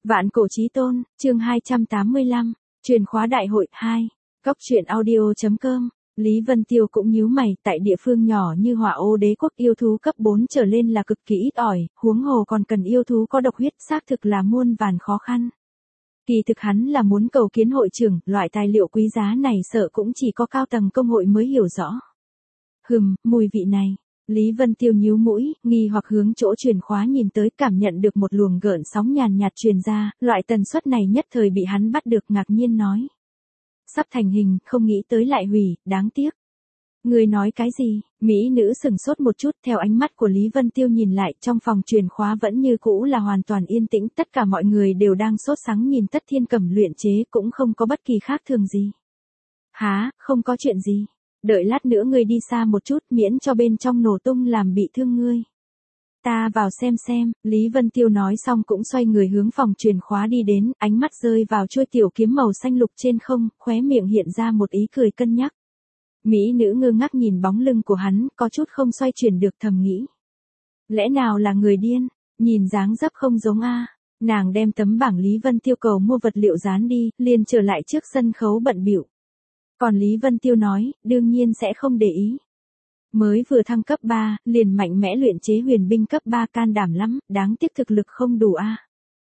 Vạn cổ chí tôn, chương 285, truyền khóa đại hội 2, góc truyện audio.com. Lý Vân Tiêu cũng nhíu mày, tại địa phương nhỏ như Hỏa Ô Đế quốc yêu thú cấp 4 trở lên là cực kỳ ít ỏi, huống hồ còn cần yêu thú có độc huyết, xác thực là muôn vàn khó khăn. Kỳ thực hắn là muốn cầu kiến hội trưởng, loại tài liệu quý giá này sợ cũng chỉ có cao tầng công hội mới hiểu rõ. Mùi vị này. Lý Vân Tiêu nhíu mũi, nghi hoặc hướng chỗ truyền khóa nhìn tới, cảm nhận được một luồng gợn sóng nhàn nhạt truyền ra, loại tần suất này nhất thời bị hắn bắt được, ngạc nhiên nói. Sắp thành hình, không nghĩ tới lại hủy, đáng tiếc. Người nói cái gì? Mỹ nữ sừng sốt một chút, theo ánh mắt của Lý Vân Tiêu nhìn lại, trong phòng truyền khóa vẫn như cũ là hoàn toàn yên tĩnh, tất cả mọi người đều đang sốt sắng nhìn Tất Thiên Cầm luyện chế, cũng không có bất kỳ khác thường gì. Hả, không có chuyện gì. Đợi lát nữa ngươi đi xa một chút, miễn cho bên trong nổ tung làm bị thương ngươi. Ta vào xem, Lý Vân Tiêu nói xong cũng xoay người hướng phòng truyền khóa đi đến, ánh mắt rơi vào chuôi tiểu kiếm màu xanh lục trên không, khóe miệng hiện ra một ý cười cân nhắc. Mỹ nữ ngơ ngác nhìn bóng lưng của hắn, có chút không xoay chuyển được, thầm nghĩ. Lẽ nào là người điên, nhìn dáng dấp không giống a. Nàng đem tấm bảng Lý Vân Tiêu cầu mua vật liệu dán đi, liền trở lại trước sân khấu bận bịu. Còn Lý Vân Tiêu nói, đương nhiên sẽ không để ý. Mới vừa thăng cấp 3, liền mạnh mẽ luyện chế huyền binh cấp 3, can đảm lắm, đáng tiếc thực lực không đủ a.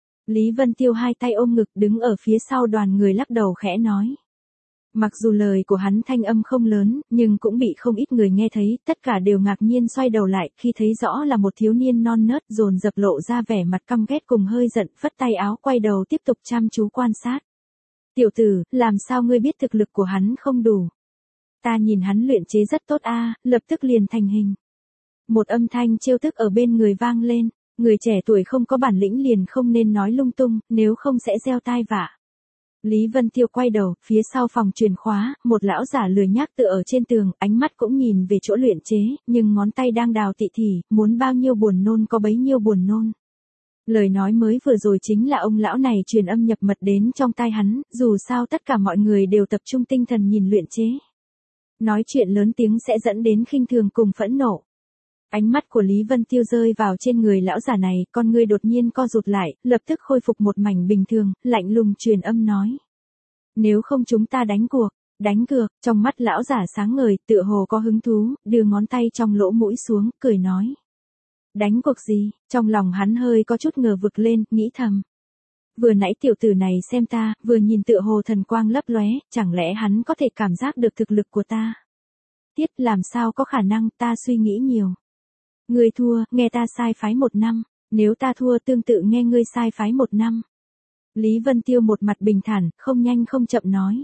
Lý Vân Tiêu hai tay ôm ngực đứng ở phía sau đoàn người lắc đầu khẽ nói. Mặc dù lời của hắn thanh âm không lớn, nhưng cũng bị không ít người nghe thấy, tất cả đều ngạc nhiên xoay đầu lại, khi thấy rõ là một thiếu niên non nớt, dồn dập lộ ra vẻ mặt căm ghét cùng hơi giận, phất tay áo quay đầu tiếp tục chăm chú quan sát. Tiểu tử, làm sao ngươi biết thực lực của hắn không đủ? Ta nhìn hắn luyện chế rất tốt a, lập tức liền thành hình. Một âm thanh trêu tức ở bên người vang lên, người trẻ tuổi không có bản lĩnh liền không nên nói lung tung, nếu không sẽ gieo tai vạ. Lý Vân Tiêu quay đầu, phía sau phòng truyền khóa, một lão giả lười nhác tựa ở trên tường, ánh mắt cũng nhìn về chỗ luyện chế, nhưng ngón tay đang đào tị thỉ, muốn bao nhiêu buồn nôn có bấy nhiêu buồn nôn. Lời nói mới vừa rồi chính là ông lão này truyền âm nhập mật đến trong tai hắn, dù sao tất cả mọi người đều tập trung tinh thần nhìn luyện chế. Nói chuyện lớn tiếng sẽ dẫn đến khinh thường cùng phẫn nộ. Ánh mắt của Lý Vân Tiêu rơi vào trên người lão giả này, con ngươi đột nhiên co rụt lại, lập tức khôi phục một mảnh bình thường, lạnh lùng truyền âm nói. Nếu không chúng ta đánh cuộc, đánh cược, trong mắt lão giả sáng ngời, tựa hồ có hứng thú, đưa ngón tay trong lỗ mũi xuống, cười nói. Đánh cuộc gì? Trong lòng hắn hơi có chút ngờ vực lên, nghĩ thầm. Vừa nãy tiểu tử này xem ta, vừa nhìn tựa hồ thần quang lấp lóe, chẳng lẽ hắn có thể cảm giác được thực lực của ta? Tiết, làm sao có khả năng, ta suy nghĩ nhiều. Ngươi thua, nghe ta sai phái 1 năm, nếu ta thua tương tự nghe ngươi sai phái 1 năm. Lý Vân Tiêu một mặt bình thản, không nhanh không chậm nói.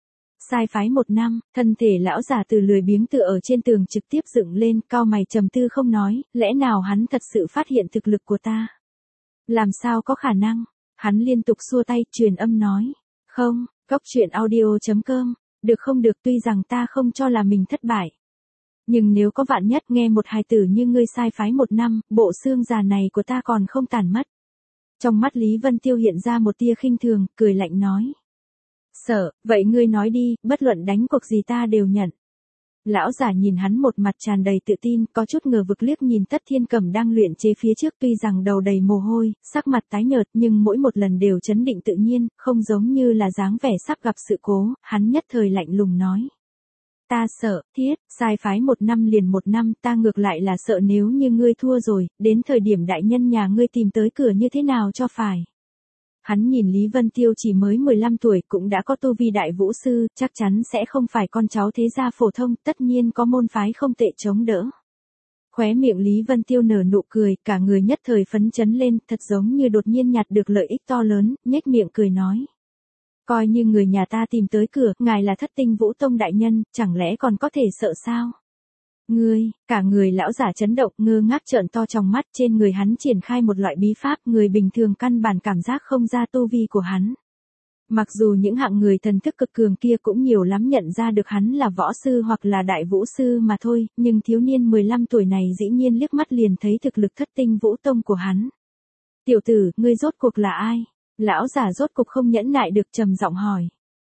Sai phái 1 năm, thân thể lão giả từ lười biếng tựa ở trên tường trực tiếp dựng lên, cau mày trầm tư không nói, lẽ nào hắn thật sự phát hiện thực lực của ta? Làm sao có khả năng? Hắn liên tục xua tay, truyền âm nói. Không, góc truyện audio.com, được không được, tuy rằng ta không cho là mình thất bại. Nhưng nếu có vạn nhất nghe một hài tử như ngươi sai phái 1 năm, bộ xương già này của ta còn không tàn mất. Trong mắt Lý Vân Tiêu hiện ra một tia khinh thường, cười lạnh nói. Sợ, vậy ngươi nói đi, bất luận đánh cuộc gì ta đều nhận. Lão giả nhìn hắn một mặt tràn đầy tự tin, có chút ngờ vực liếc nhìn Tất Thiên Cầm đang luyện chế phía trước, tuy rằng đầu đầy mồ hôi, sắc mặt tái nhợt nhưng mỗi một lần đều trấn định tự nhiên, không giống như là dáng vẻ sắp gặp sự cố, hắn nhất thời lạnh lùng nói. Ta sợ, Thiết, sai phái 1 năm liền 1 năm, ta ngược lại là sợ nếu như ngươi thua rồi, đến thời điểm đại nhân nhà ngươi tìm tới cửa như thế nào cho phải. Hắn nhìn Lý Vân Tiêu chỉ mới 15 tuổi cũng đã có tu vi đại vũ sư, chắc chắn sẽ không phải con cháu thế gia phổ thông, tất nhiên có môn phái không tệ chống đỡ. Khóe miệng Lý Vân Tiêu nở nụ cười, cả người nhất thời phấn chấn lên, thật giống như đột nhiên nhặt được lợi ích to lớn, nhếch miệng cười nói. Coi như người nhà ta tìm tới cửa, ngài là Thất Tinh Vũ Tông đại nhân, chẳng lẽ còn có thể sợ sao? Ngươi, cả người lão giả chấn động, ngơ ngác trợn to trong mắt, trên người hắn triển khai một loại bí pháp, người bình thường căn bản cảm giác không ra tu vi của hắn. Mặc dù những hạng người thần thức cực cường kia cũng nhiều lắm nhận ra được hắn là võ sư hoặc là đại vũ sư mà thôi, nhưng thiếu niên 15 tuổi này dĩ nhiên liếc mắt liền thấy thực lực Thất Tinh Vũ Tông của hắn. Tiểu tử, ngươi rốt cuộc là ai? Lão giả rốt cục không nhẫn nại được trầm giọng hỏi.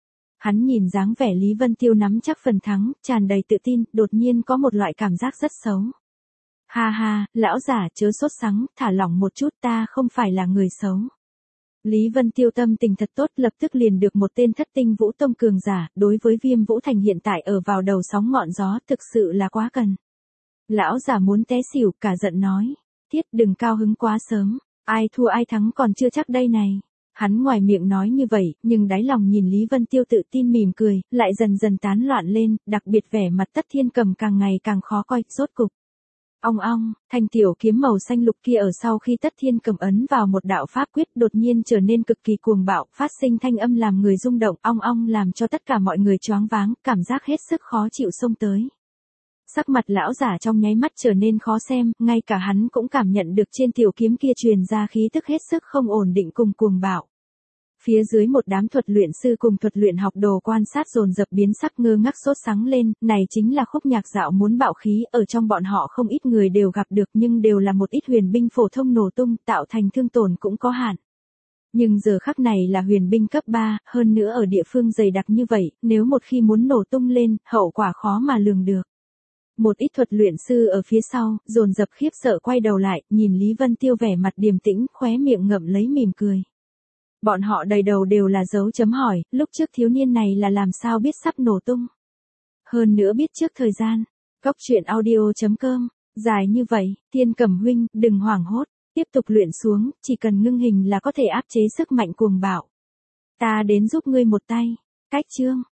Hắn nhìn dáng vẻ Lý Vân Tiêu nắm chắc phần thắng, tràn đầy tự tin, đột nhiên có một loại cảm giác rất xấu. Ha ha, lão giả chớ sốt sắng, thả lỏng một chút, ta không phải là người xấu. Lý Vân Tiêu tâm tình thật tốt, lập tức liền được một tên thất tinh vũ tông cường giả, đối với Viêm Vũ Thành hiện tại ở vào đầu sóng ngọn gió thực sự là quá cần. Lão giả muốn té xỉu, cả giận nói, Tiết đừng cao hứng quá sớm, ai thua ai thắng còn chưa chắc đây này. Hắn ngoài miệng nói như vậy, nhưng đáy lòng nhìn Lý Vân Tiêu tự tin mỉm cười, lại dần dần tán loạn lên, đặc biệt vẻ mặt Tất Thiên Cầm càng ngày càng khó coi, rốt cục. Ong ong, thanh tiểu kiếm màu xanh lục kia ở sau khi Tất Thiên Cầm ấn vào một đạo pháp quyết đột nhiên trở nên cực kỳ cuồng bạo, phát sinh thanh âm làm người rung động, ong ong làm cho tất cả mọi người choáng váng, cảm giác hết sức khó chịu xông tới. Sắc mặt lão giả trong nháy mắt trở nên khó xem, ngay cả hắn cũng cảm nhận được trên tiểu kiếm kia truyền ra khí tức hết sức không ổn định cùng cuồng bạo. Phía dưới một đám thuật luyện sư cùng thuật luyện học đồ quan sát dồn dập biến sắc ngơ ngác sốt sắng lên, này chính là khúc nhạc dạo muốn bạo khí, ở trong bọn họ không ít người đều gặp được nhưng đều là một ít huyền binh phổ thông nổ tung, tạo thành thương tổn cũng có hạn. Nhưng giờ khắc này là huyền binh cấp 3, hơn nữa ở địa phương dày đặc như vậy, nếu một khi muốn nổ tung lên, hậu quả khó mà lường được. Một ít thuật luyện sư ở phía sau, dồn dập khiếp sợ quay đầu lại, nhìn Lý Vân Tiêu vẻ mặt điềm tĩnh, khóe miệng ngậm lấy mỉm cười. Bọn họ đầy đầu đều là dấu chấm hỏi, lúc trước thiếu niên này là làm sao biết sắp nổ tung. Hơn nữa biết trước thời gian. Góc truyện audio.com, dài như vậy, Thiên Cầm huynh, đừng hoảng hốt, tiếp tục luyện xuống, chỉ cần ngưng hình là có thể áp chế sức mạnh cuồng bạo. Ta đến giúp ngươi một tay. Cách chương.